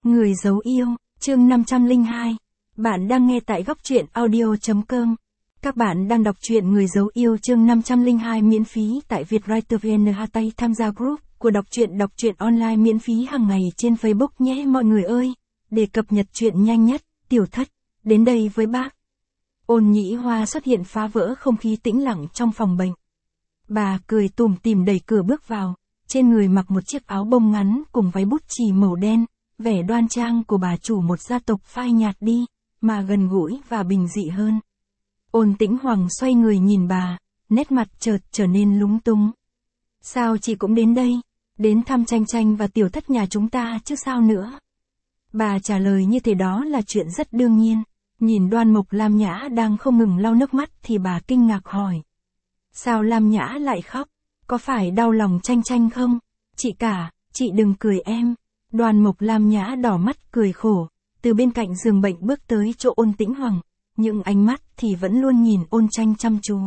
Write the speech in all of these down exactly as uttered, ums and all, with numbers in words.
Người giấu yêu, chương năm trăm lẻ hai. Bạn đang nghe tại góc truyện audio chấm com. Các bạn đang đọc truyện Người giấu yêu chương năm trăm lẻ hai miễn phí tại Vietwriter vê en. Tay tham gia group của đọc truyện đọc truyện online miễn phí hàng ngày trên Facebook nhé mọi người ơi. Để cập nhật truyện nhanh nhất, Tiểu Thất, đến đây với bác. Ôn Nhĩ Hoa xuất hiện phá vỡ không khí tĩnh lặng trong phòng bệnh. Bà cười tủm tỉm đẩy cửa bước vào, trên người mặc một chiếc áo bông ngắn cùng váy bút chì màu đen. Vẻ đoan trang của bà chủ một gia tộc phai nhạt đi, mà gần gũi và bình dị hơn. Ôn Tĩnh Hoàng xoay người nhìn bà, nét mặt chợt trở nên lúng túng. Sao chị cũng đến đây, đến thăm Tranh Tranh và Tiểu Thất nhà chúng ta chứ sao nữa. Bà trả lời như thế đó là chuyện rất đương nhiên. Nhìn Đoan Mộc Lam Nhã đang không ngừng lau nước mắt thì bà kinh ngạc hỏi. Sao Lam Nhã lại khóc, có phải đau lòng Tranh Tranh không? Chị cả, chị đừng cười em. Đoan Mộc Lam Nhã đỏ mắt cười khổ, từ bên cạnh giường bệnh bước tới chỗ Ôn Tĩnh Hoàng, nhưng ánh mắt thì vẫn luôn nhìn Ôn Tranh chăm chú.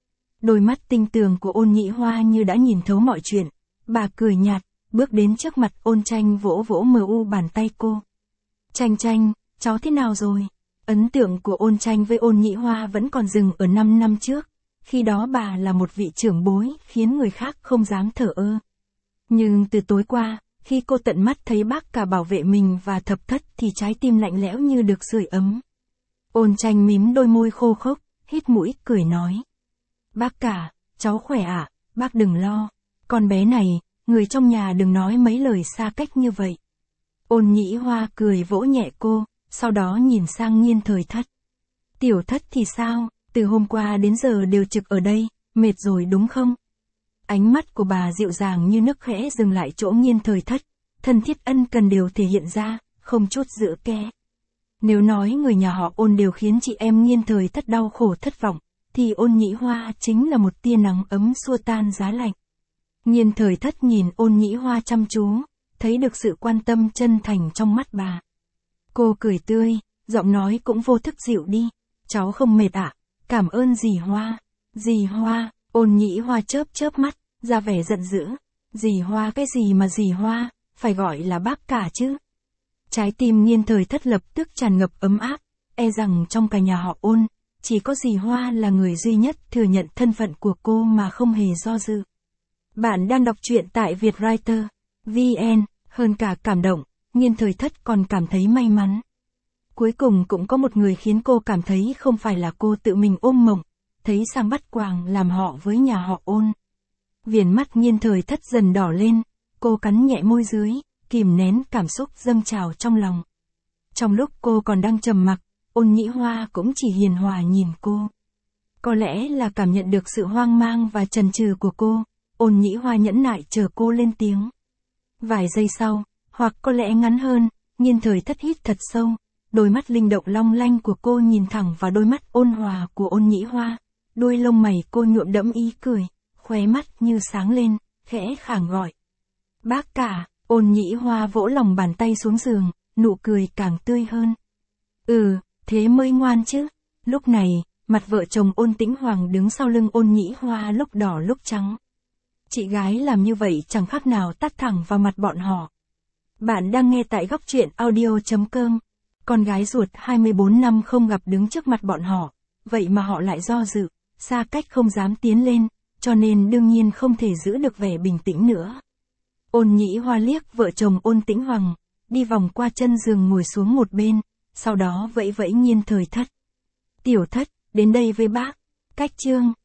Đôi mắt tinh tường của Ôn Nhĩ Hoa như đã nhìn thấu mọi chuyện, bà cười nhạt, bước đến trước mặt Ôn Tranh vỗ vỗ mờ u bàn tay cô. Tranh Tranh, cháu thế nào rồi? Ấn tượng của Ôn Tranh với Ôn Nhĩ Hoa vẫn còn dừng ở năm năm trước, khi đó bà là một vị trưởng bối khiến người khác không dám thờ ơ. Nhưng từ tối qua, khi cô tận mắt thấy bác cả bảo vệ mình và Thập Thất thì trái tim lạnh lẽo như được sưởi ấm. Ôn Tranh mím đôi môi khô khốc, hít mũi cười nói. Bác cả, cháu khỏe ạ, à? Bác đừng lo. Con bé này, người trong nhà đừng nói mấy lời xa cách như vậy. Ôn Nhĩ Hoa cười vỗ nhẹ cô, sau đó nhìn sang Nghiên Thời Thất. Tiểu Thất thì sao, từ hôm qua đến giờ đều trực ở đây, mệt rồi đúng không? Ánh mắt của bà dịu dàng như nước khẽ dừng lại chỗ Nghiên Thời Thất, thân thiết ân cần đều thể hiện ra, không chút giữ kẽ. Nếu nói người nhà họ Ôn đều khiến chị em Nghiên Thời Thất đau khổ thất vọng, thì Ôn Nhĩ Hoa chính là một tia nắng ấm xua tan giá lạnh. Nghiên Thời Thất nhìn Ôn Nhĩ Hoa chăm chú, thấy được sự quan tâm chân thành trong mắt bà. Cô cười tươi, giọng nói cũng vô thức dịu đi. Cháu không mệt ạ, à? Cảm ơn dì Hoa. Dì Hoa, Ôn Nhĩ Hoa chớp chớp mắt, ra vẻ giận dữ. Dì Hoa cái gì mà dì Hoa, phải gọi là bác cả chứ. Trái tim Nghiên Thời Thất lập tức tràn ngập ấm áp, e rằng trong cả nhà họ Ôn, chỉ có dì Hoa là người duy nhất thừa nhận thân phận của cô mà không hề do dự. Bạn đang đọc truyện tại Vietwriter vê en, hơn cả cảm động, Nghiên Thời Thất còn cảm thấy may mắn. Cuối cùng cũng có một người khiến cô cảm thấy không phải là cô tự mình ôm mộng, thấy sang bắt quàng làm họ với nhà họ Ôn. Viền mắt Nghiên Thời Thất dần đỏ lên, cô cắn nhẹ môi dưới, kìm nén cảm xúc dâng trào trong lòng. Trong lúc cô còn đang trầm mặc, Ôn Nhĩ Hoa cũng chỉ hiền hòa nhìn cô. Có lẽ là cảm nhận được sự hoang mang và chần chừ của cô, Ôn Nhĩ Hoa nhẫn nại chờ cô lên tiếng. Vài giây sau, hoặc có lẽ ngắn hơn, Nghiên Thời Thất hít thật sâu, đôi mắt linh động long lanh của cô nhìn thẳng vào đôi mắt ôn hòa của Ôn Nhĩ Hoa, đôi lông mày cô nhuộm đẫm ý cười, khóe mắt như sáng lên, khẽ khàng gọi. Bác cả, Ôn Nhĩ Hoa vỗ lòng bàn tay xuống giường, nụ cười càng tươi hơn. Ừ, thế mới ngoan chứ. Lúc này, mặt vợ chồng Ôn Tĩnh Hoàng đứng sau lưng Ôn Nhĩ Hoa lúc đỏ lúc trắng. Chị gái làm như vậy chẳng khác nào tát thẳng vào mặt bọn họ. Bạn đang nghe tại góc truyện audio chấm com. Con gái ruột hai mươi bốn năm không gặp đứng trước mặt bọn họ, vậy mà họ lại do dự, xa cách không dám tiến lên, cho nên đương nhiên không thể giữ được vẻ bình tĩnh nữa. Ôn Nhĩ Hoa liếc vợ chồng Ôn Tĩnh Hoàng, đi vòng qua chân giường ngồi xuống một bên, sau đó vẫy vẫy Nghiên Thời Thất. Tiểu Thất, đến đây với bác. Cách chương